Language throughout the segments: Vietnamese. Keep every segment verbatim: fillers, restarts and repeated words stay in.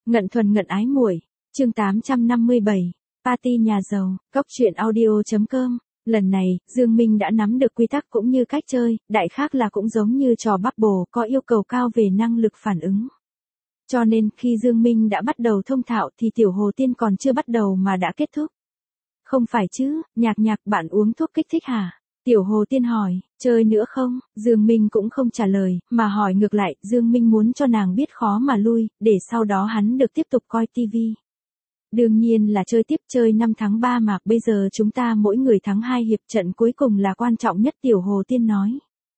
Ngận thuần ngận ái muội, chương tám trăm năm mươi bảy, Party nhà giàu, cốc truyện audio chấm com. Lần này, Dương Minh đã nắm được quy tắc cũng như cách chơi, đại khác là cũng giống như trò Bubble, có yêu cầu cao về năng lực phản ứng. Cho nên, khi Dương Minh đã bắt đầu thông thạo thì Tiểu Hồ Tiên còn chưa bắt đầu mà đã kết thúc. Không phải chứ, Nhạc Nhạc bạn uống thuốc kích thích hả? Tiểu Hồ Tiên hỏi, chơi nữa không? Dương Minh cũng không trả lời, mà hỏi ngược lại, Dương Minh muốn cho nàng biết khó mà lui, để sau đó hắn được tiếp tục coi tivi. Đương nhiên là chơi tiếp, chơi năm tháng ba mà, bây giờ chúng ta mỗi người thắng hai hiệp, trận cuối cùng là quan trọng nhất, Tiểu Hồ Tiên nói.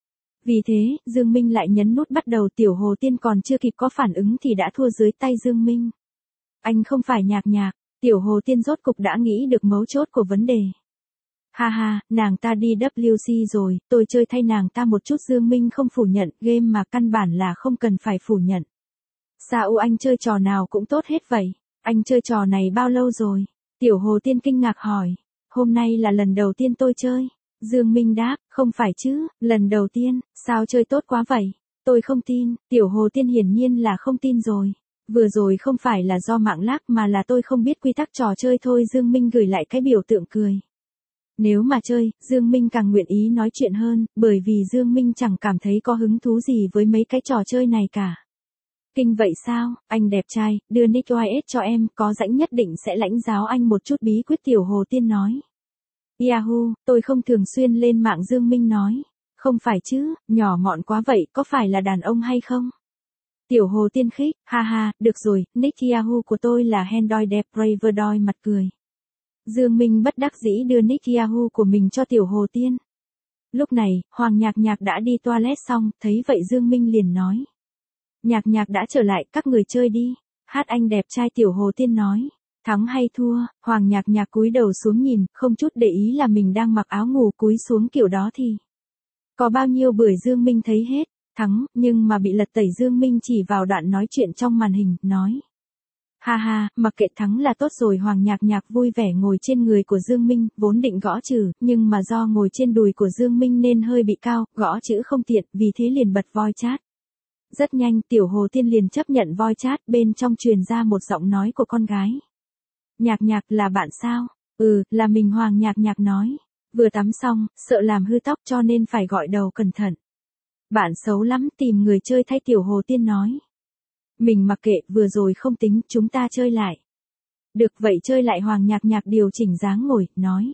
Vì thế, Dương Minh lại nhấn nút bắt đầu, Tiểu Hồ Tiên còn chưa kịp có phản ứng thì đã thua dưới tay Dương Minh. Anh không phải Nhạc Nhạc. Tiểu Hồ Tiên rốt cục đã nghĩ được mấu chốt của vấn đề. Ha ha, nàng ta đi W C rồi, tôi chơi thay nàng ta một chút. Dương Minh không phủ nhận, game mà căn bản là không cần phải phủ nhận. Sao anh chơi trò nào cũng tốt hết vậy? Anh chơi trò này bao lâu rồi? Tiểu Hồ Tiên kinh ngạc hỏi. Hôm nay là lần đầu tiên tôi chơi. Dương Minh đáp, không phải chứ, lần đầu tiên, sao chơi tốt quá vậy? Tôi không tin. Tiểu Hồ Tiên hiển nhiên là không tin rồi. Vừa rồi không phải là do mạng lag mà là tôi không biết quy tắc trò chơi thôi. Dương Minh gửi lại cái biểu tượng cười. Nếu mà chơi, Dương Minh càng nguyện ý nói chuyện hơn, bởi vì Dương Minh chẳng cảm thấy có hứng thú gì với mấy cái trò chơi này cả. Kinh vậy sao, anh đẹp trai, đưa nick i ét cho em, có rảnh nhất định sẽ lãnh giáo anh một chút bí quyết. Tiểu Hồ Tiên nói. Yahoo, tôi không thường xuyên lên mạng. Dương Minh nói. Không phải chứ, nhỏ mọn quá vậy, có phải là đàn ông hay không? Tiểu Hồ Tiên khích, ha ha, được rồi, nick Yahoo của tôi là Hendoy đẹp Braver đôi mặt cười. Dương Minh bất đắc dĩ đưa nick Yahoo của mình cho Tiểu Hồ Tiên. Lúc này, Hoàng Nhạc Nhạc đã đi toilet xong, thấy vậy Dương Minh liền nói. Nhạc Nhạc đã trở lại, các người chơi đi. Hát anh đẹp trai. Tiểu Hồ Tiên nói. Thắng hay thua? Hoàng Nhạc Nhạc cúi đầu xuống nhìn, không chút để ý là mình đang mặc áo ngủ cúi xuống kiểu đó thì. Có bao nhiêu bưởi Dương Minh thấy hết. Thắng, nhưng mà bị lật tẩy. Dương Minh chỉ vào đoạn nói chuyện trong màn hình, nói. Ha ha, mặc kệ, thắng là tốt rồi. Hoàng Nhạc Nhạc vui vẻ ngồi trên người của Dương Minh, vốn định gõ chữ, nhưng mà do ngồi trên đùi của Dương Minh nên hơi bị cao, gõ chữ không tiện, vì thế liền bật voice chat. Rất nhanh, Tiểu Hồ Tiên liền chấp nhận voice chat, bên trong truyền ra một giọng nói của con gái. Nhạc Nhạc, là bạn sao? Ừ, là mình. Hoàng Nhạc Nhạc nói. Vừa tắm xong, sợ làm hư tóc cho nên phải gọi đầu cẩn thận. Bạn xấu lắm, tìm người chơi thay. Tiểu Hồ Tiên nói. Mình mặc kệ, vừa rồi không tính, chúng ta chơi lại. Được vậy, chơi lại. Hoàng Nhạc Nhạc điều chỉnh dáng ngồi, nói.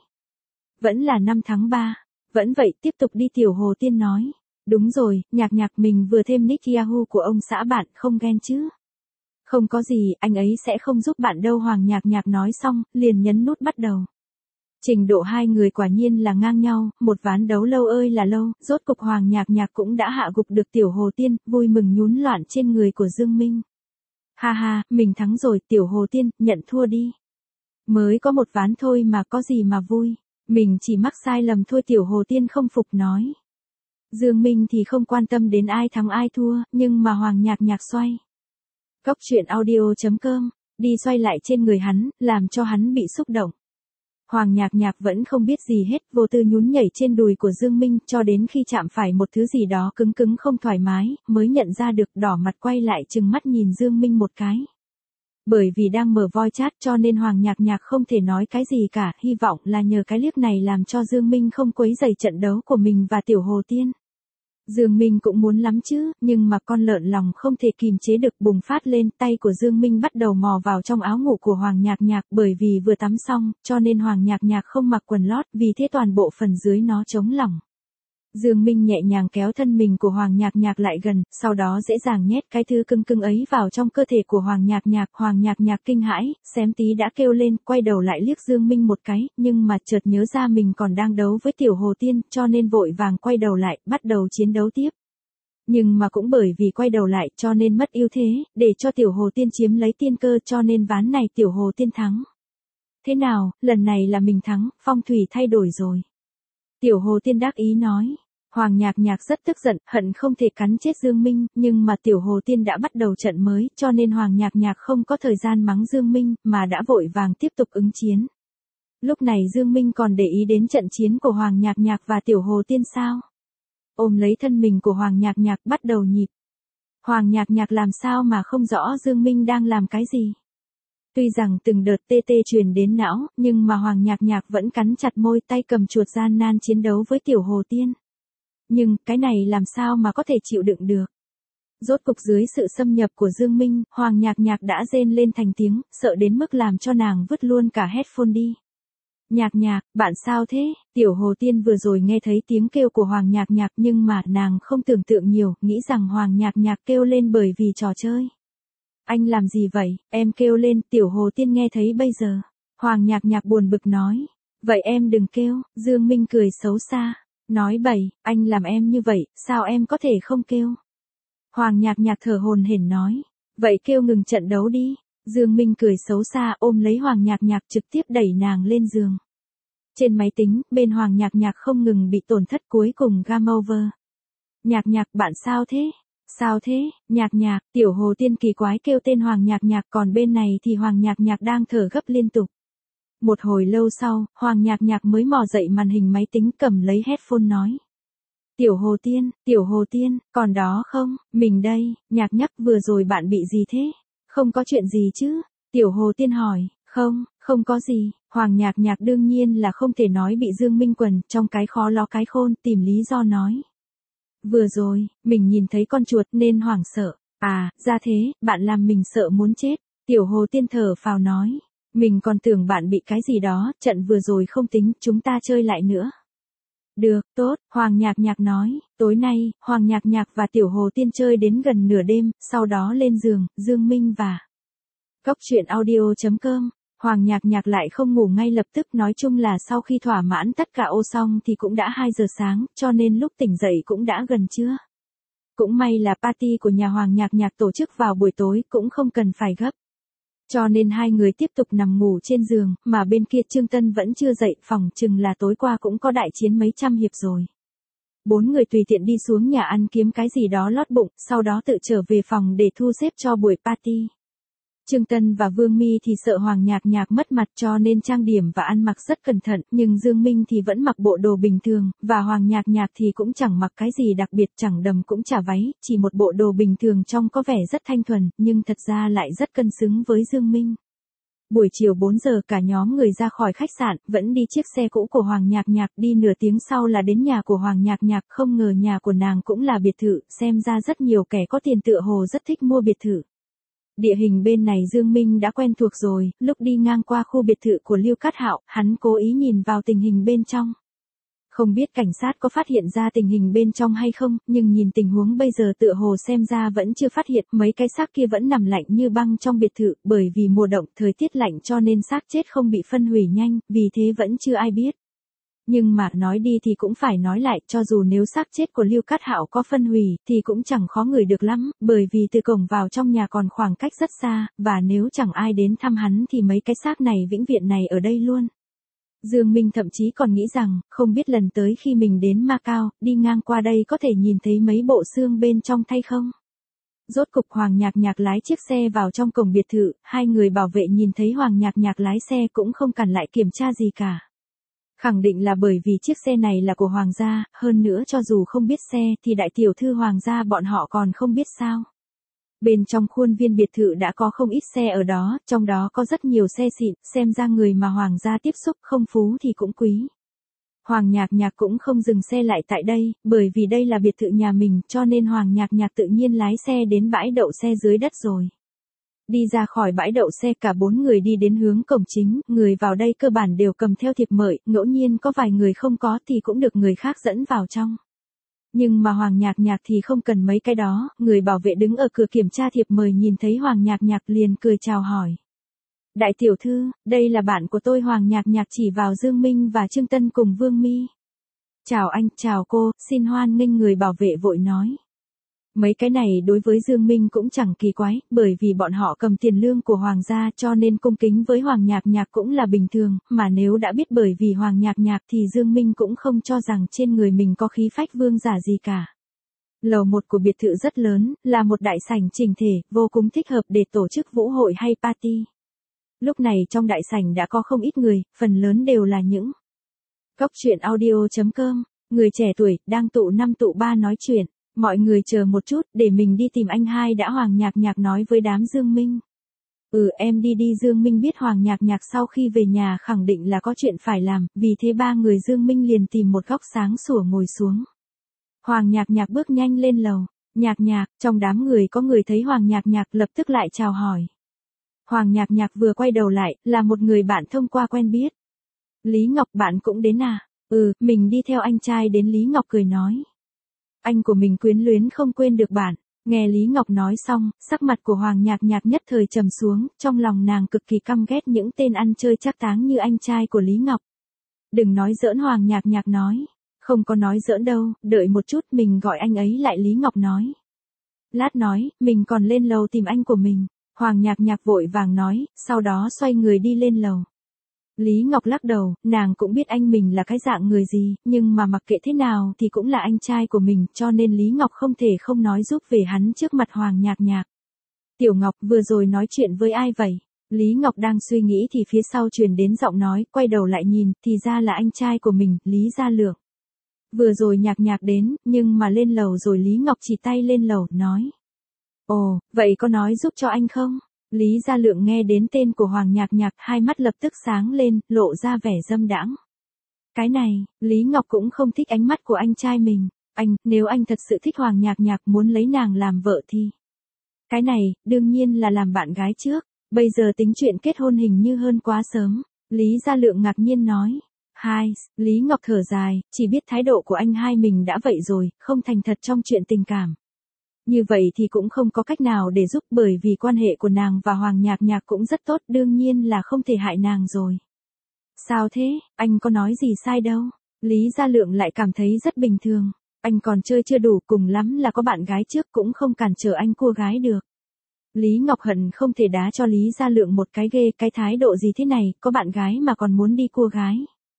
Vẫn là năm tháng ba. Vẫn vậy, tiếp tục đi. Tiểu Hồ Tiên nói. Đúng rồi, Nhạc Nhạc, mình vừa thêm nick Yahoo của ông xã bạn, không ghen chứ? Không có gì, anh ấy sẽ không giúp bạn đâu. Hoàng Nhạc Nhạc nói xong, liền nhấn nút bắt đầu. Trình độ hai người quả nhiên là ngang nhau, một ván đấu lâu ơi là lâu, rốt cục Hoàng Nhạc Nhạc cũng đã hạ gục được Tiểu Hồ Tiên, vui mừng nhún loạn trên người của Dương Minh. Ha ha, mình thắng rồi. Tiểu Hồ Tiên, nhận thua đi. Mới có một ván thôi mà, có gì mà vui, mình chỉ mắc sai lầm thôi. Tiểu Hồ Tiên không phục nói. Dương Minh thì không quan tâm đến ai thắng ai thua, nhưng mà Hoàng Nhạc Nhạc xoay. Cốc truyện audio chấm com, đi xoay lại trên người hắn, làm cho hắn bị xúc động. Hoàng Nhạc Nhạc vẫn không biết gì hết, vô tư nhún nhảy trên đùi của Dương Minh, cho đến khi chạm phải một thứ gì đó cứng cứng không thoải mái, mới nhận ra được, đỏ mặt quay lại trừng mắt nhìn Dương Minh một cái. Bởi vì đang mở voice chat cho nên Hoàng Nhạc Nhạc không thể nói cái gì cả, hy vọng là nhờ cái liếc này làm cho Dương Minh không quấy rầy trận đấu của mình và Tiểu Hồ Tiên. Dương Minh cũng muốn lắm chứ, nhưng mà con lợn lòng không thể kìm chế được, bùng phát lên. Tay của Dương Minh bắt đầu mò vào trong áo ngủ của Hoàng Nhạc Nhạc, bởi vì vừa tắm xong, cho nên Hoàng Nhạc Nhạc không mặc quần lót, vì thế toàn bộ phần dưới nó trống lỏng. Dương Minh nhẹ nhàng kéo thân mình của Hoàng Nhạc Nhạc lại gần, sau đó dễ dàng nhét cái thứ cưng cưng ấy vào trong cơ thể của Hoàng Nhạc Nhạc. Hoàng Nhạc Nhạc kinh hãi, xém tí đã kêu lên, quay đầu lại liếc Dương Minh một cái, nhưng mà chợt nhớ ra mình còn đang đấu với Tiểu Hồ Tiên, cho nên vội vàng quay đầu lại, bắt đầu chiến đấu tiếp. Nhưng mà cũng bởi vì quay đầu lại cho nên mất ưu thế, để cho Tiểu Hồ Tiên chiếm lấy tiên cơ, cho nên ván này Tiểu Hồ Tiên thắng. Thế nào, lần này là mình thắng, phong thủy thay đổi rồi. Tiểu Hồ Tiên đắc ý nói. Hoàng Nhạc Nhạc rất tức giận, hận không thể cắn chết Dương Minh, nhưng mà Tiểu Hồ Tiên đã bắt đầu trận mới, cho nên Hoàng Nhạc Nhạc không có thời gian mắng Dương Minh, mà đã vội vàng tiếp tục ứng chiến. Lúc này Dương Minh còn để ý đến trận chiến của Hoàng Nhạc Nhạc và Tiểu Hồ Tiên sao? Ôm lấy thân mình của Hoàng Nhạc Nhạc, bắt đầu nhịp. Hoàng Nhạc Nhạc làm sao mà không rõ Dương Minh đang làm cái gì. Tuy rằng từng đợt tê tê truyền đến não, nhưng mà Hoàng Nhạc Nhạc vẫn cắn chặt môi, tay cầm chuột gian nan chiến đấu với Tiểu Hồ Tiên. Nhưng, cái này làm sao mà có thể chịu đựng được. Rốt cục dưới sự xâm nhập của Dương Minh, Hoàng Nhạc Nhạc đã rên lên thành tiếng, sợ đến mức làm cho nàng vứt luôn cả headphone đi. Nhạc Nhạc, bạn sao thế? Tiểu Hồ Tiên vừa rồi nghe thấy tiếng kêu của Hoàng Nhạc Nhạc nhưng mà nàng không tưởng tượng nhiều, nghĩ rằng Hoàng Nhạc Nhạc kêu lên bởi vì trò chơi. Anh làm gì vậy? Em kêu lên, Tiểu Hồ Tiên nghe thấy bây giờ. Hoàng Nhạc Nhạc buồn bực nói. Vậy em đừng kêu, Dương Minh cười xấu xa. Nói bậy, anh làm em như vậy, sao em có thể không kêu? Hoàng Nhạc Nhạc thở hổn hển nói. Vậy kêu ngừng trận đấu đi. Dương Minh cười xấu xa ôm lấy Hoàng Nhạc Nhạc trực tiếp đẩy nàng lên giường. Trên máy tính, bên Hoàng Nhạc Nhạc không ngừng bị tổn thất, cuối cùng game over. Nhạc Nhạc, bạn sao thế? Sao thế? Nhạc Nhạc, Tiểu Hồ Tiên kỳ quái kêu tên Hoàng Nhạc Nhạc, còn bên này thì Hoàng Nhạc Nhạc đang thở gấp liên tục. Một hồi lâu sau, Hoàng Nhạc Nhạc mới mò dậy màn hình máy tính, cầm lấy headphone nói. Tiểu Hồ Tiên, Tiểu Hồ Tiên, còn đó không? Mình đây. Nhạc Nhạc, vừa rồi bạn bị gì thế? Không có chuyện gì chứ? Tiểu Hồ Tiên hỏi. Không, không có gì. Hoàng Nhạc Nhạc đương nhiên là không thể nói bị Dương Minh quần, trong cái khó lo cái khôn, tìm lý do nói. Vừa rồi, mình nhìn thấy con chuột nên hoảng sợ. À, ra thế, bạn làm mình sợ muốn chết. Tiểu Hồ Tiên thở phào nói. Mình còn tưởng bạn bị cái gì đó, trận vừa rồi không tính, chúng ta chơi lại nữa. Được, tốt, Hoàng Nhạc Nhạc nói. Tối nay, Hoàng Nhạc Nhạc và Tiểu Hồ Tiên chơi đến gần nửa đêm, sau đó lên giường, Dương Minh và Cốc truyện audio chấm com. Hoàng Nhạc Nhạc lại không ngủ ngay lập tức, nói chung là sau khi thỏa mãn tất cả ô xong thì cũng đã hai giờ sáng, cho nên lúc tỉnh dậy cũng đã gần trưa. Cũng may là party của nhà Hoàng Nhạc Nhạc tổ chức vào buổi tối, cũng không cần phải gấp. Cho nên hai người tiếp tục nằm ngủ trên giường, mà bên kia Trương Tân vẫn chưa dậy, phòng chừng là tối qua cũng có đại chiến mấy trăm hiệp rồi. Bốn người tùy tiện đi xuống nhà ăn kiếm cái gì đó lót bụng, sau đó tự trở về phòng để thu xếp cho buổi party. Trương Tân và Vương Mi thì sợ Hoàng Nhạc Nhạc mất mặt cho nên trang điểm và ăn mặc rất cẩn thận, nhưng Dương Minh thì vẫn mặc bộ đồ bình thường, và Hoàng Nhạc Nhạc thì cũng chẳng mặc cái gì đặc biệt, chẳng đầm cũng chả váy, chỉ một bộ đồ bình thường trông có vẻ rất thanh thuần, nhưng thật ra lại rất cân xứng với Dương Minh. Buổi chiều bốn giờ cả nhóm người ra khỏi khách sạn, vẫn đi chiếc xe cũ của Hoàng Nhạc Nhạc, đi nửa tiếng sau là đến nhà của Hoàng Nhạc Nhạc, không ngờ nhà của nàng cũng là biệt thự, xem ra rất nhiều kẻ có tiền tựa hồ rất thích mua biệt thự. Địa hình bên này Dương Minh đã quen thuộc rồi, lúc đi ngang qua khu biệt thự của Lưu Cát Hạo, hắn cố ý nhìn vào tình hình bên trong. Không biết cảnh sát có phát hiện ra tình hình bên trong hay không, nhưng nhìn tình huống bây giờ tựa hồ xem ra vẫn chưa phát hiện, mấy cái xác kia vẫn nằm lạnh như băng trong biệt thự, bởi vì mùa đông thời tiết lạnh cho nên xác chết không bị phân hủy nhanh, vì thế vẫn chưa ai biết. Nhưng mà nói đi thì cũng phải nói lại, cho dù nếu xác chết của Lưu Cát Hạo có phân hủy, thì cũng chẳng khó ngửi được lắm, bởi vì từ cổng vào trong nhà còn khoảng cách rất xa, và nếu chẳng ai đến thăm hắn thì mấy cái xác này vĩnh viễn này ở đây luôn. Dương Minh thậm chí còn nghĩ rằng, không biết lần tới khi mình đến Macau, đi ngang qua đây có thể nhìn thấy mấy bộ xương bên trong thay không? Rốt cục Hoàng Nhạc Nhạc lái chiếc xe vào trong cổng biệt thự, hai người bảo vệ nhìn thấy Hoàng Nhạc Nhạc lái xe cũng không cản lại kiểm tra gì cả. Khẳng định là bởi vì chiếc xe này là của Hoàng gia, hơn nữa cho dù không biết xe thì đại tiểu thư Hoàng gia bọn họ còn không biết sao. Bên trong khuôn viên biệt thự đã có không ít xe ở đó, trong đó có rất nhiều xe xịn, xem ra người mà Hoàng gia tiếp xúc không phú thì cũng quý. Hoàng Nhạc Nhạc cũng không dừng xe lại tại đây, bởi vì đây là biệt thự nhà mình, cho nên Hoàng Nhạc Nhạc tự nhiên lái xe đến bãi đậu xe dưới đất rồi. Đi ra khỏi bãi đậu xe cả bốn người đi đến hướng cổng chính, người vào đây cơ bản đều cầm theo thiệp mời, ngẫu nhiên có vài người không có thì cũng được người khác dẫn vào trong. Nhưng mà Hoàng Nhạc Nhạc thì không cần mấy cái đó, người bảo vệ đứng ở cửa kiểm tra thiệp mời nhìn thấy Hoàng Nhạc Nhạc liền cười chào hỏi. Đại tiểu thư, đây là bạn của tôi. Hoàng Nhạc Nhạc chỉ vào Dương Minh và Trương Tân cùng Vương Mi. Chào anh, chào cô, xin hoan nghênh, người bảo vệ vội nói. Mấy cái này đối với Dương Minh cũng chẳng kỳ quái, bởi vì bọn họ cầm tiền lương của Hoàng gia cho nên cung kính với Hoàng Nhạc Nhạc cũng là bình thường, mà nếu đã biết bởi vì Hoàng Nhạc Nhạc thì Dương Minh cũng không cho rằng trên người mình có khí phách vương giả gì cả. Lầu một của biệt thự rất lớn, là một đại sảnh chỉnh thể, vô cùng thích hợp để tổ chức vũ hội hay party. Lúc này trong đại sảnh đã có không ít người, phần lớn đều là những Cốc truyện audio chấm com, người trẻ tuổi, đang tụ năm tụ ba nói chuyện. Mọi người chờ một chút, để mình đi tìm anh hai đã. Hoàng Nhạc Nhạc nói với đám Dương Minh. Ừ em đi đi. Dương Minh biết Hoàng Nhạc Nhạc sau khi về nhà khẳng định là có chuyện phải làm, vì thế ba người Dương Minh liền tìm một góc sáng sủa ngồi xuống. Hoàng Nhạc Nhạc bước nhanh lên lầu. Nhạc Nhạc, trong đám người có người thấy Hoàng Nhạc Nhạc lập tức lại chào hỏi. Hoàng Nhạc Nhạc vừa quay đầu lại, là một người bạn thông qua quen biết. Lý Ngọc bạn cũng đến à? Ừ, mình đi theo anh trai đến. Lý Ngọc cười nói. Anh của mình quyến luyến không quên được bạn. Nghe Lý Ngọc nói xong, sắc mặt của Hoàng Nhạc Nhạc nhất thời trầm xuống, trong lòng nàng cực kỳ căm ghét những tên ăn chơi trác táng như anh trai của Lý Ngọc. Đừng nói giỡn. Hoàng Nhạc Nhạc nói. Không có nói giỡn đâu, đợi một chút mình gọi anh ấy lại. Lý Ngọc nói. Lát nói, mình còn lên lầu tìm anh của mình. Hoàng Nhạc Nhạc vội vàng nói, sau đó xoay người đi lên lầu. Lý Ngọc lắc đầu, nàng cũng biết anh mình là cái dạng người gì, nhưng mà mặc kệ thế nào thì cũng là anh trai của mình, cho nên Lý Ngọc không thể không nói giúp về hắn trước mặt Hoàng Nhạc Nhạc. Tiểu Ngọc vừa rồi nói chuyện với ai vậy? Lý Ngọc đang suy nghĩ thì phía sau truyền đến giọng nói, quay đầu lại nhìn, thì ra là anh trai của mình, Lý Gia Lượng. Vừa rồi Nhạc Nhạc đến, nhưng mà lên lầu rồi. Lý Ngọc chỉ tay lên lầu, nói. Ồ, vậy có nói giúp cho anh không? Lý Gia Lượng nghe đến tên của Hoàng Nhạc Nhạc, hai mắt lập tức sáng lên, lộ ra vẻ dâm đãng. Cái này, Lý Ngọc cũng không thích ánh mắt của anh trai mình. Anh, nếu anh thật sự thích Hoàng Nhạc Nhạc muốn lấy nàng làm vợ thì... Cái này, đương nhiên là làm bạn gái trước. Bây giờ tính chuyện kết hôn hình như hơn quá sớm. Lý Gia Lượng ngạc nhiên nói. Hai, Lý Ngọc thở dài, chỉ biết thái độ của anh hai mình đã vậy rồi, không thành thật trong chuyện tình cảm. Như vậy thì cũng không có cách nào để giúp, bởi vì quan hệ của nàng và Hoàng Nhạc Nhạc cũng rất tốt, đương nhiên là không thể hại nàng rồi. Sao thế, anh có nói gì sai đâu. Lý Gia Lượng lại cảm thấy rất bình thường. Anh còn chơi chưa đủ, cùng lắm là có bạn gái trước cũng không cản trở anh cua gái được. Lý Ngọc hận không thể đá cho Lý Gia Lượng một cái ghê, cái thái độ gì thế này, có bạn gái mà còn muốn đi cua gái.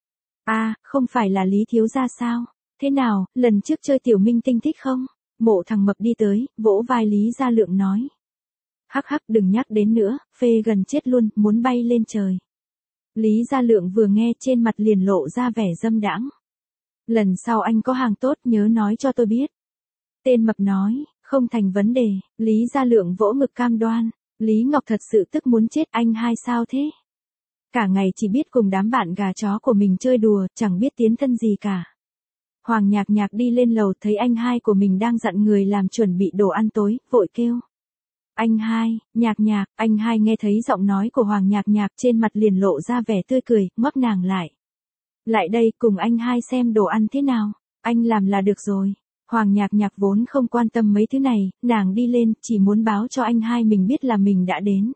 À, không phải là Lý thiếu gia sao? Thế nào, lần trước chơi tiểu minh tinh thích không? Mộ thằng mập đi tới, vỗ vai Lý Gia Lượng nói. Hắc hắc đừng nhắc đến nữa, phê gần chết luôn, muốn bay lên trời. Lý Gia Lượng vừa nghe trên mặt liền lộ ra vẻ dâm đãng. Lần sau anh có hàng tốt nhớ nói cho tôi biết. Tên mập nói, không thành vấn đề. Lý Gia Lượng vỗ ngực cam đoan. Lý Ngọc thật sự tức muốn chết. Anh hai sao thế? Cả ngày chỉ biết cùng đám bạn gà chó của mình chơi đùa, chẳng biết tiến thân gì cả. Hoàng Nhạc Nhạc đi lên lầu thấy anh hai của mình đang dặn người làm chuẩn bị đồ ăn tối, vội kêu. Anh hai, Nhạc Nhạc, anh hai nghe thấy giọng nói của Hoàng Nhạc Nhạc trên mặt liền lộ ra vẻ tươi cười, ngoắc nàng lại. Lại đây cùng anh hai xem đồ ăn thế nào, anh làm là được rồi. Hoàng Nhạc Nhạc vốn không quan tâm mấy thứ này, nàng đi lên chỉ muốn báo cho anh hai mình biết là mình đã đến.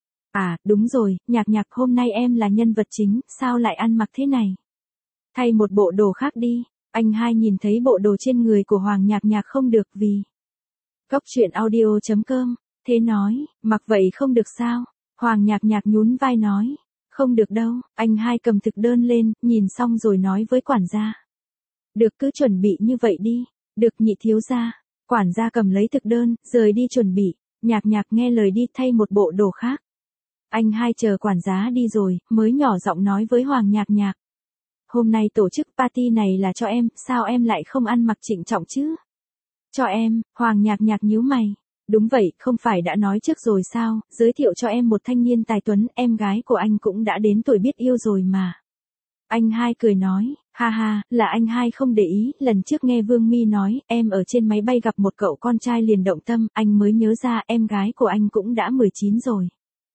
À, đúng rồi, Nhạc Nhạc hôm nay em là nhân vật chính, sao lại ăn mặc thế này? Thay một bộ đồ khác đi. Anh hai nhìn thấy bộ đồ trên người của Hoàng Nhạc Nhạc không được vì. Góc truyện audio chấm com, thế nói, mặc vậy không được sao? Hoàng Nhạc Nhạc nhún vai nói, không được đâu. Anh hai cầm thực đơn lên, nhìn xong rồi nói với quản gia. Được cứ chuẩn bị như vậy đi, được nhị thiếu gia. Quản gia cầm lấy thực đơn, rời đi chuẩn bị. Nhạc Nhạc nghe lời đi thay một bộ đồ khác. Anh hai chờ quản gia đi rồi, mới nhỏ giọng nói với Hoàng Nhạc Nhạc. Hôm nay tổ chức party này là cho em, sao em lại không ăn mặc trịnh trọng chứ? Cho em, Hoàng Nhạc Nhạc nhíu mày. Đúng vậy, không phải đã nói trước rồi sao, giới thiệu cho em một thanh niên tài tuấn, em gái của anh cũng đã đến tuổi biết yêu rồi mà. Anh hai cười nói, ha ha, là anh hai không để ý, lần trước nghe Vương Mi nói, em ở trên máy bay gặp một cậu con trai liền động tâm, anh mới nhớ ra em gái của anh cũng đã mười chín rồi.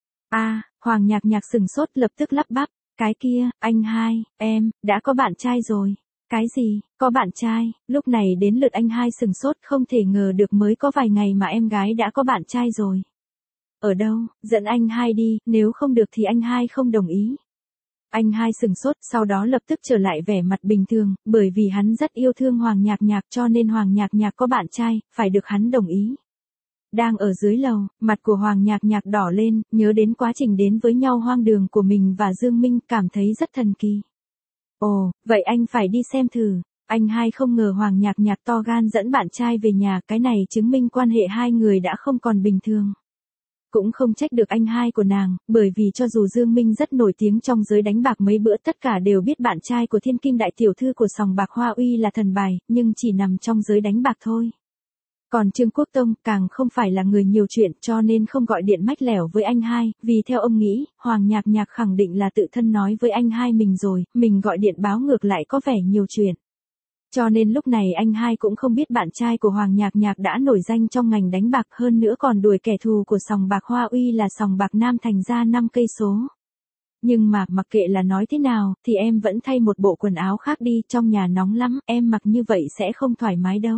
À, Hoàng Nhạc Nhạc sừng sốt lập tức lắp bắp. Cái kia, anh hai, em, đã có bạn trai rồi. Cái gì, có bạn trai? Lúc này đến lượt anh hai sừng sốt, không thể ngờ được mới có vài ngày mà em gái đã có bạn trai rồi. Ở đâu, dẫn anh hai đi, nếu không được thì anh hai không đồng ý. Anh hai sừng sốt, sau đó lập tức trở lại vẻ mặt bình thường, bởi vì hắn rất yêu thương Hoàng Nhạc Nhạc cho nên Hoàng Nhạc Nhạc có bạn trai, phải được hắn đồng ý. Đang ở dưới lầu, mặt của Hoàng Nhạc Nhạc đỏ lên, nhớ đến quá trình đến với nhau hoang đường của mình và Dương Minh, cảm thấy rất thần kỳ. Ồ, vậy anh phải đi xem thử. Anh hai không ngờ Hoàng Nhạc Nhạc to gan dẫn bạn trai về nhà, cái này chứng minh quan hệ hai người đã không còn bình thường. Cũng không trách được anh hai của nàng, bởi vì cho dù Dương Minh rất nổi tiếng trong giới đánh bạc mấy bữa tất cả đều biết bạn trai của thiên kim đại tiểu thư của sòng bạc Hoa Uy là thần bài, nhưng chỉ nằm trong giới đánh bạc thôi. Còn Trương Quốc Tông càng không phải là người nhiều chuyện cho nên không gọi điện mách lẻo với anh hai, vì theo ông nghĩ, Hoàng Nhạc Nhạc khẳng định là tự thân nói với anh hai mình rồi, mình gọi điện báo ngược lại có vẻ nhiều chuyện. Cho nên lúc này anh hai cũng không biết bạn trai của Hoàng Nhạc Nhạc đã nổi danh trong ngành đánh bạc, hơn nữa còn đuổi kẻ thù của sòng bạc Hoa Uy là sòng bạc Nam Thành ra năm cây số. Nhưng mà, mặc kệ là nói thế nào, thì em vẫn thay một bộ quần áo khác đi, trong nhà nóng lắm, em mặc như vậy sẽ không thoải mái đâu.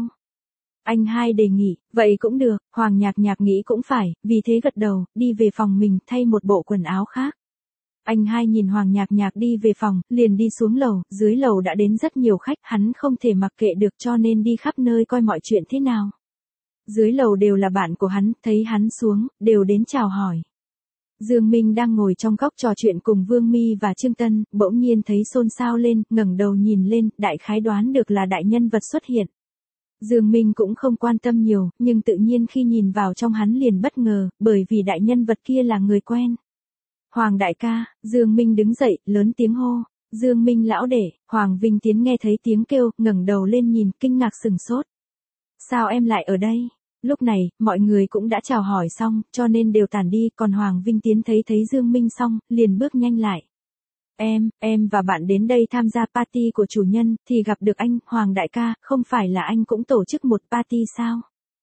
Anh hai đề nghị, vậy cũng được, Hoàng Nhạc Nhạc nghĩ cũng phải, vì thế gật đầu, đi về phòng mình, thay một bộ quần áo khác. Anh hai nhìn Hoàng Nhạc Nhạc đi về phòng, liền đi xuống lầu, dưới lầu đã đến rất nhiều khách, hắn không thể mặc kệ được cho nên đi khắp nơi coi mọi chuyện thế nào. Dưới lầu đều là bạn của hắn, thấy hắn xuống, đều đến chào hỏi. Dương Minh đang ngồi trong góc trò chuyện cùng Vương Mi và Trương Tân, bỗng nhiên thấy xôn xao lên, ngẩng đầu nhìn lên, đại khái đoán được là đại nhân vật xuất hiện. Dương Minh cũng không quan tâm nhiều, nhưng tự nhiên khi nhìn vào trong hắn liền bất ngờ, bởi vì đại nhân vật kia là người quen. Hoàng đại ca, Dương Minh đứng dậy, lớn tiếng hô, Dương Minh lão đệ. Hoàng Vinh Tiến nghe thấy tiếng kêu, ngẩng đầu lên nhìn, kinh ngạc sừng sốt. Sao em lại ở đây? Lúc này, mọi người cũng đã chào hỏi xong, cho nên đều tản đi, còn Hoàng Vinh Tiến thấy thấy Dương Minh xong, liền bước nhanh lại. Em, em và bạn đến đây tham gia party của chủ nhân, thì gặp được anh, Hoàng đại ca, không phải là anh cũng tổ chức một party sao?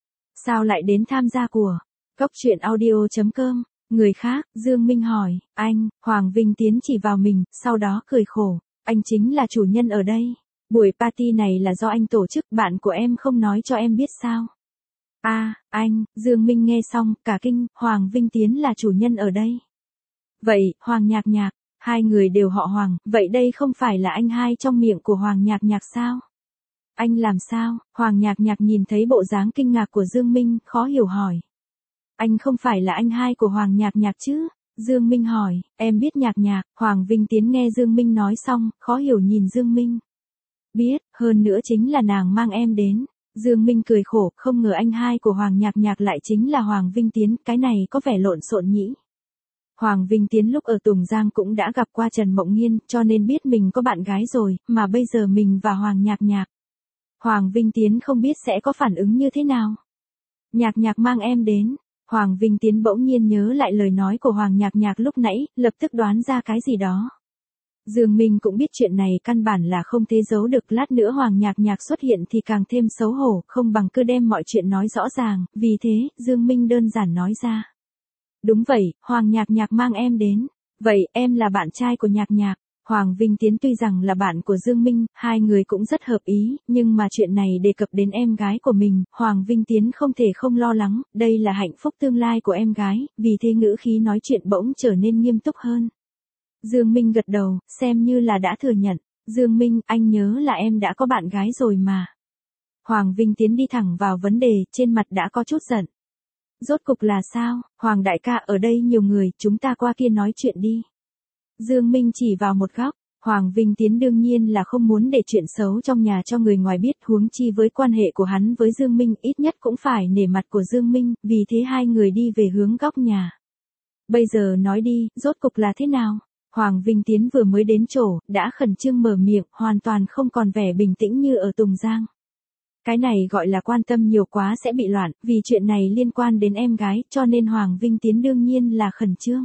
Sao lại đến tham gia của Cốc Truyện Audio chấm com? Người khác, Dương Minh hỏi, anh, Hoàng Vinh Tiến chỉ vào mình, sau đó cười khổ, anh chính là chủ nhân ở đây. Buổi party này là do anh tổ chức, bạn của em không nói cho em biết sao? À, anh, Dương Minh nghe xong, cả kinh, Hoàng Vinh Tiến là chủ nhân ở đây. Vậy, Hoàng Nhạc Nhạc, hai người đều họ Hoàng, vậy đây không phải là anh hai trong miệng của Hoàng Nhạc Nhạc sao? Anh làm sao? Hoàng Nhạc Nhạc nhìn thấy bộ dáng kinh ngạc của Dương Minh, khó hiểu hỏi. Anh không phải là anh hai của Hoàng Nhạc Nhạc chứ? Dương Minh hỏi, em biết Nhạc Nhạc. Hoàng Vinh Tiến nghe Dương Minh nói xong, khó hiểu nhìn Dương Minh. Biết, hơn nữa chính là nàng mang em đến. Dương Minh cười khổ, không ngờ anh hai của Hoàng Nhạc Nhạc lại chính là Hoàng Vinh Tiến, cái này có vẻ lộn xộn nhỉ. Hoàng Vinh Tiến lúc ở Tùng Giang cũng đã gặp qua Trần Mộng Nghiên, cho nên biết mình có bạn gái rồi, mà bây giờ mình và Hoàng Nhạc Nhạc. Hoàng Vinh Tiến không biết sẽ có phản ứng như thế nào. Nhạc Nhạc mang em đến. Hoàng Vinh Tiến bỗng nhiên nhớ lại lời nói của Hoàng Nhạc Nhạc lúc nãy, lập tức đoán ra cái gì đó. Dương Minh cũng biết chuyện này căn bản là không thể giấu được, lát nữa Hoàng Nhạc Nhạc xuất hiện thì càng thêm xấu hổ, không bằng cứ đem mọi chuyện nói rõ ràng, vì thế, Dương Minh đơn giản nói ra. Đúng vậy, Hoàng Nhạc Nhạc mang em đến. Vậy, em là bạn trai của Nhạc Nhạc. Hoàng Vinh Tiến tuy rằng là bạn của Dương Minh, hai người cũng rất hợp ý, nhưng mà chuyện này đề cập đến em gái của mình, Hoàng Vinh Tiến không thể không lo lắng, đây là hạnh phúc tương lai của em gái, vì thế ngữ khí nói chuyện bỗng trở nên nghiêm túc hơn. Dương Minh gật đầu, xem như là đã thừa nhận. Dương Minh, anh nhớ là em đã có bạn gái rồi mà. Hoàng Vinh Tiến đi thẳng vào vấn đề, trên mặt đã có chút giận. Rốt cục là sao? Hoàng đại ca, ở đây nhiều người, chúng ta qua kia nói chuyện đi. Dương Minh chỉ vào một góc. Hoàng Vinh Tiến đương nhiên là không muốn để chuyện xấu trong nhà cho người ngoài biết, huống chi với quan hệ của hắn với Dương Minh, ít nhất cũng phải nể mặt của Dương Minh, vì thế hai người đi về hướng góc nhà. Bây giờ nói đi, rốt cục là thế nào? Hoàng Vinh Tiến vừa mới đến chỗ, đã khẩn trương mở miệng, hoàn toàn không còn vẻ bình tĩnh như ở Tùng Giang. Cái này gọi là quan tâm nhiều quá sẽ bị loạn, vì chuyện này liên quan đến em gái, cho nên Hoàng Vinh Tiến đương nhiên là khẩn trương.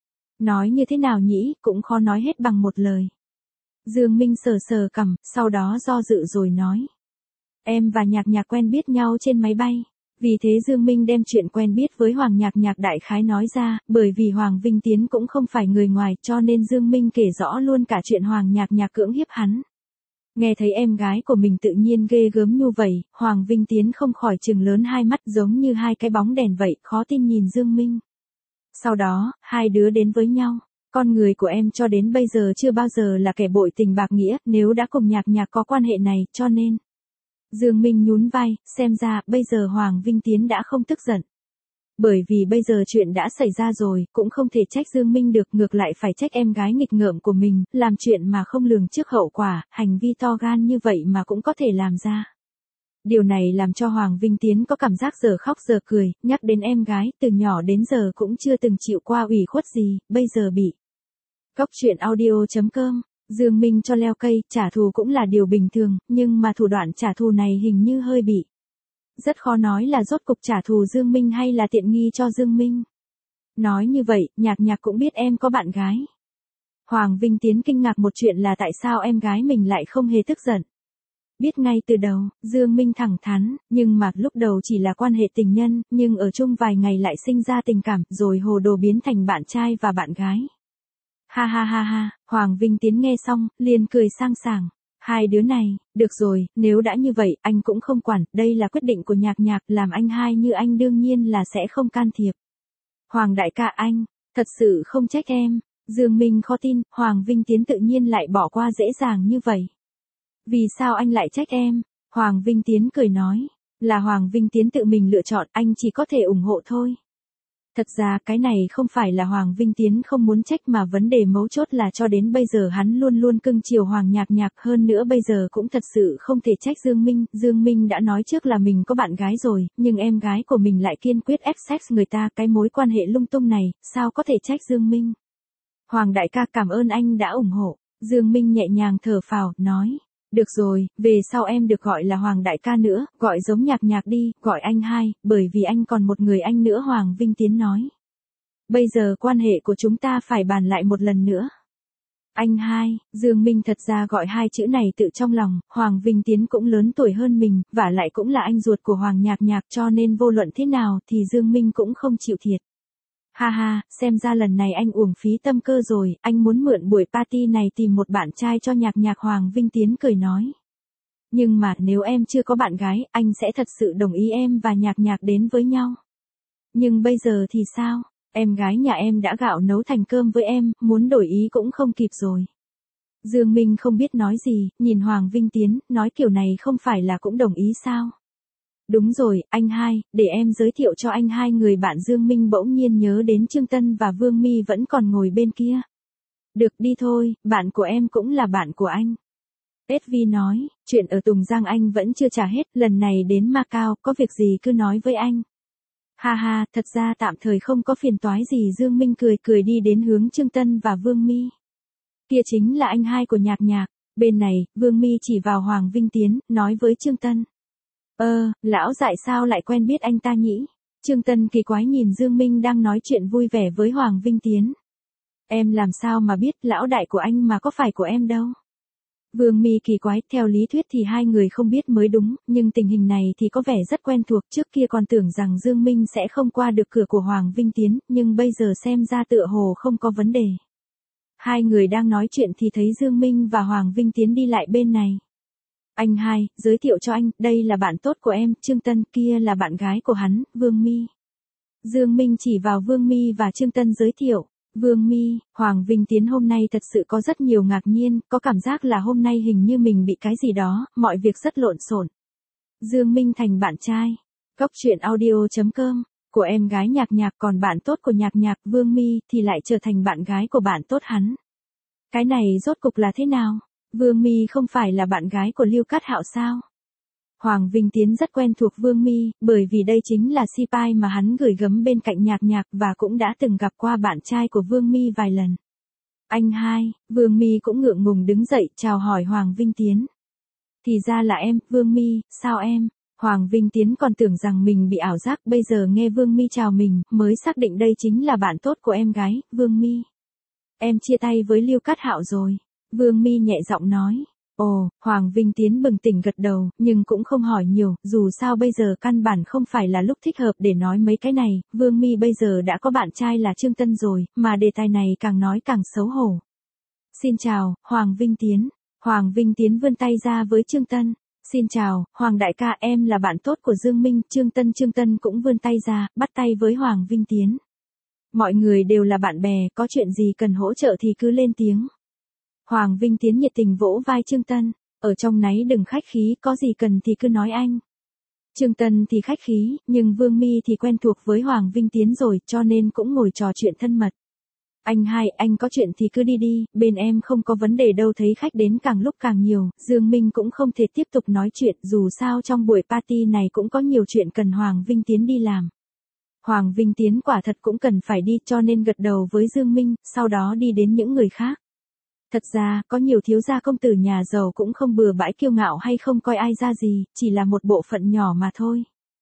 Nói như thế nào nhỉ, cũng khó nói hết bằng một lời. Dương Minh sờ sờ cằm, sau đó do dự rồi nói. Em và Nhạc Nhạc quen biết nhau trên máy bay. Vì thế Dương Minh đem chuyện quen biết với Hoàng Nhạc Nhạc đại khái nói ra, bởi vì Hoàng Vinh Tiến cũng không phải người ngoài, cho nên Dương Minh kể rõ luôn cả chuyện Hoàng Nhạc Nhạc cưỡng hiếp hắn. Nghe thấy em gái của mình tự nhiên ghê gớm như vậy, Hoàng Vinh Tiến không khỏi trừng lớn hai mắt giống như hai cái bóng đèn vậy, khó tin nhìn Dương Minh. Sau đó, hai đứa đến với nhau. Con người của em cho đến bây giờ chưa bao giờ là kẻ bội tình bạc nghĩa, nếu đã cùng Nhạc Nhạc có quan hệ này, cho nên. Dương Minh nhún vai, xem ra, bây giờ Hoàng Vinh Tiến đã không tức giận. Bởi vì bây giờ chuyện đã xảy ra rồi, cũng không thể trách Dương Minh được, ngược lại phải trách em gái nghịch ngợm của mình, làm chuyện mà không lường trước hậu quả, hành vi to gan như vậy mà cũng có thể làm ra. Điều này làm cho Hoàng Vinh Tiến có cảm giác giờ khóc giờ cười, nhắc đến em gái, từ nhỏ đến giờ cũng chưa từng chịu qua ủy khuất gì, bây giờ bị. Cốc Truyện Audio chấm com, Dương Minh cho leo cây, trả thù cũng là điều bình thường, nhưng mà thủ đoạn trả thù này hình như hơi bị. Rất khó nói là rốt cục trả thù Dương Minh hay là tiện nghi cho Dương Minh. Nói như vậy, Nhạc Nhạc cũng biết em có bạn gái. Hoàng Vinh Tiến kinh ngạc một chuyện là tại sao em gái mình lại không hề tức giận. Biết ngay từ đầu, Dương Minh thẳng thắn, nhưng mà lúc đầu chỉ là quan hệ tình nhân, nhưng ở chung vài ngày lại sinh ra tình cảm, rồi hồ đồ biến thành bạn trai và bạn gái. Ha ha ha ha, Hoàng Vinh Tiến nghe xong, liền cười sang sảng. Hai đứa này, được rồi, nếu đã như vậy, anh cũng không quản, đây là quyết định của Nhạc Nhạc, làm anh hai như anh đương nhiên là sẽ không can thiệp. Hoàng đại ca anh, thật sự không trách em. Dương Minh khó tin, Hoàng Vinh Tiến tự nhiên lại bỏ qua dễ dàng như vậy. Vì sao anh lại trách em? Hoàng Vinh Tiến cười nói, là Hoàng Vinh Tiến tự mình lựa chọn, anh chỉ có thể ủng hộ thôi. Thật ra cái này không phải là Hoàng Vinh Tiến không muốn trách mà vấn đề mấu chốt là cho đến bây giờ hắn luôn luôn cưng chiều Hoàng Nhạc Nhạc, hơn nữa bây giờ cũng thật sự không thể trách Dương Minh. Dương Minh đã nói trước là mình có bạn gái rồi, nhưng em gái của mình lại kiên quyết ép sex người ta, cái mối quan hệ lung tung này, sao có thể trách Dương Minh. Hoàng đại ca cảm ơn anh đã ủng hộ. Dương Minh nhẹ nhàng thở phào, nói. Được rồi, về sau em được gọi là Hoàng đại ca nữa, gọi giống Nhạc Nhạc đi, gọi anh hai, bởi vì anh còn một người anh nữa, Hoàng Vinh Tiến nói. Bây giờ quan hệ của chúng ta phải bàn lại một lần nữa. Anh hai, Dương Minh thật ra gọi hai chữ này tự trong lòng, Hoàng Vinh Tiến cũng lớn tuổi hơn mình, và lại cũng là anh ruột của Hoàng Nhạc Nhạc, cho nên vô luận thế nào thì Dương Minh cũng không chịu thiệt. Ha ha, xem ra lần này anh uổng phí tâm cơ rồi, anh muốn mượn buổi party này tìm một bạn trai cho Nhạc Nhạc. Hoàng Vinh Tiến cười nói. Nhưng mà nếu em chưa có bạn gái, anh sẽ thật sự đồng ý em và Nhạc Nhạc đến với nhau. Nhưng bây giờ thì sao? Em gái nhà em đã gạo nấu thành cơm với em, muốn đổi ý cũng không kịp rồi. Dương Minh không biết nói gì, nhìn Hoàng Vinh Tiến, nói kiểu này không phải là cũng đồng ý sao? Đúng rồi, anh hai, để em giới thiệu cho anh hai người bạn. Dương Minh bỗng nhiên nhớ đến Trương Tân và Vương Mi vẫn còn ngồi bên kia. Được đi thôi, bạn của em cũng là bạn của anh. ét vê nói, chuyện ở Tùng Giang anh vẫn chưa trả hết, lần này đến Macau, có việc gì cứ nói với anh. Ha ha, thật ra tạm thời không có phiền toái gì. Dương Minh cười cười đi đến hướng Trương Tân và Vương Mi. Kia chính là anh hai của Nhạc Nhạc. Bên này, Vương Mi chỉ vào Hoàng Vinh Tiến, nói với Trương Tân. Ơ, lão dại sao lại quen biết anh ta nhỉ? Trương Tân kỳ quái nhìn Dương Minh đang nói chuyện vui vẻ với Hoàng Vinh Tiến. Em làm sao mà biết, lão đại của anh mà có phải của em đâu. Vương Mi kỳ quái, theo lý thuyết thì hai người không biết mới đúng, nhưng tình hình này thì có vẻ rất quen thuộc, trước kia còn tưởng rằng Dương Minh sẽ không qua được cửa của Hoàng Vinh Tiến, nhưng bây giờ xem ra tựa hồ không có vấn đề. Hai người đang nói chuyện thì thấy Dương Minh và Hoàng Vinh Tiến đi lại bên này. Anh hai, giới thiệu cho anh, đây là bạn tốt của em, Trương Tân, kia là bạn gái của hắn, Vương Mi. Dương Minh chỉ vào Vương Mi và Trương Tân giới thiệu. Vương Mi, Hoàng Vinh Tiến hôm nay thật sự có rất nhiều ngạc nhiên, có cảm giác là hôm nay hình như mình bị cái gì đó, mọi việc rất lộn xộn. Dương Minh thành bạn trai. Cóc truyện audio chấm com, của em gái Nhạc Nhạc, còn bạn tốt của Nhạc Nhạc, Vương Mi, thì lại trở thành bạn gái của bạn tốt hắn. Cái này rốt cục là thế nào? Vương Mi không phải là bạn gái của Lưu Cát Hạo sao? Hoàng Vinh Tiến rất quen thuộc Vương Mi, bởi vì đây chính là si pai mà hắn gửi gắm bên cạnh Nhạc Nhạc và cũng đã từng gặp qua bạn trai của Vương Mi vài lần. Anh hai, Vương Mi cũng ngượng ngùng đứng dậy chào hỏi Hoàng Vinh Tiến. Thì ra là em, Vương Mi, sao em? Hoàng Vinh Tiến còn tưởng rằng mình bị ảo giác, bây giờ nghe Vương Mi chào mình, mới xác định đây chính là bạn tốt của em gái, Vương Mi. Em chia tay với Lưu Cát Hạo rồi. Vương Mi nhẹ giọng nói. Ồ, Hoàng Vinh Tiến bừng tỉnh gật đầu, nhưng cũng không hỏi nhiều, dù sao bây giờ căn bản không phải là lúc thích hợp để nói mấy cái này, Vương Mi bây giờ đã có bạn trai là Trương Tân rồi, mà đề tài này càng nói càng xấu hổ. Xin chào, Hoàng Vinh Tiến. Hoàng Vinh Tiến vươn tay ra với Trương Tân. Xin chào, Hoàng đại ca, em là bạn tốt của Dương Minh. Trương Tân Trương Tân cũng vươn tay ra, bắt tay với Hoàng Vinh Tiến. Mọi người đều là bạn bè, có chuyện gì cần hỗ trợ thì cứ lên tiếng. Hoàng Vinh Tiến nhiệt tình vỗ vai Trương Tân, ở trong náy đừng khách khí, có gì cần thì cứ nói anh. Trương Tân thì khách khí, nhưng Vương Mi thì quen thuộc với Hoàng Vinh Tiến rồi, cho nên cũng ngồi trò chuyện thân mật. Anh hai, anh có chuyện thì cứ đi đi, bên em không có vấn đề đâu. Thấy khách đến càng lúc càng nhiều, Dương Minh cũng không thể tiếp tục nói chuyện, dù sao trong buổi party này cũng có nhiều chuyện cần Hoàng Vinh Tiến đi làm. Hoàng Vinh Tiến quả thật cũng cần phải đi, cho nên gật đầu với Dương Minh, sau đó đi đến những người khác. Thật ra, có nhiều thiếu gia công tử nhà giàu cũng không bừa bãi kiêu ngạo hay không coi ai ra gì, chỉ là một bộ phận nhỏ mà thôi.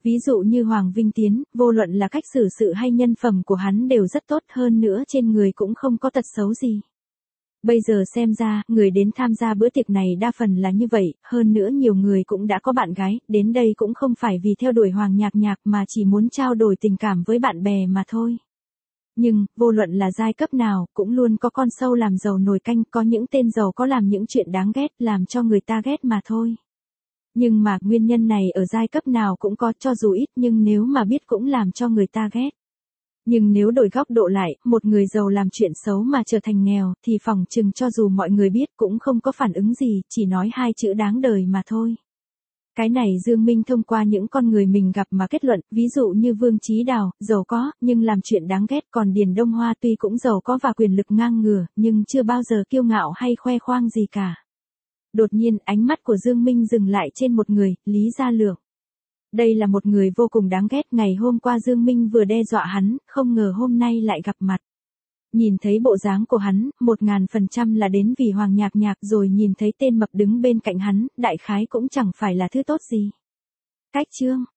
Ví dụ như Hoàng Vinh Tiến, vô luận là cách xử sự hay nhân phẩm của hắn đều rất tốt, hơn nữa trên người cũng không có tật xấu gì. Bây giờ xem ra, người đến tham gia bữa tiệc này đa phần là như vậy, hơn nữa nhiều người cũng đã có bạn gái, đến đây cũng không phải vì theo đuổi Hoàng Nhạc Nhạc mà chỉ muốn trao đổi tình cảm với bạn bè mà thôi. Nhưng, vô luận là giai cấp nào, cũng luôn có con sâu làm giàu nồi canh, có những tên giàu có làm những chuyện đáng ghét, làm cho người ta ghét mà thôi. Nhưng mà, nguyên nhân này ở giai cấp nào cũng có, cho dù ít nhưng nếu mà biết cũng làm cho người ta ghét. Nhưng nếu đổi góc độ lại, một người giàu làm chuyện xấu mà trở thành nghèo, thì phỏng chừng cho dù mọi người biết cũng không có phản ứng gì, chỉ nói hai chữ đáng đời mà thôi. Cái này Dương Minh thông qua những con người mình gặp mà kết luận, ví dụ như Vương Chí Đào, giàu có, nhưng làm chuyện đáng ghét, còn Điền Đông Hoa tuy cũng giàu có và quyền lực ngang ngửa, nhưng chưa bao giờ kiêu ngạo hay khoe khoang gì cả. Đột nhiên, ánh mắt của Dương Minh dừng lại trên một người, Lý Gia Lượng. Đây là một người vô cùng đáng ghét, ngày hôm qua Dương Minh vừa đe dọa hắn, không ngờ hôm nay lại gặp mặt. Nhìn thấy bộ dáng của hắn, một ngàn phần trăm là đến vì Hoàng Nhạc Nhạc, rồi nhìn thấy tên mập đứng bên cạnh hắn, đại khái cũng chẳng phải là thứ tốt gì. Cách chương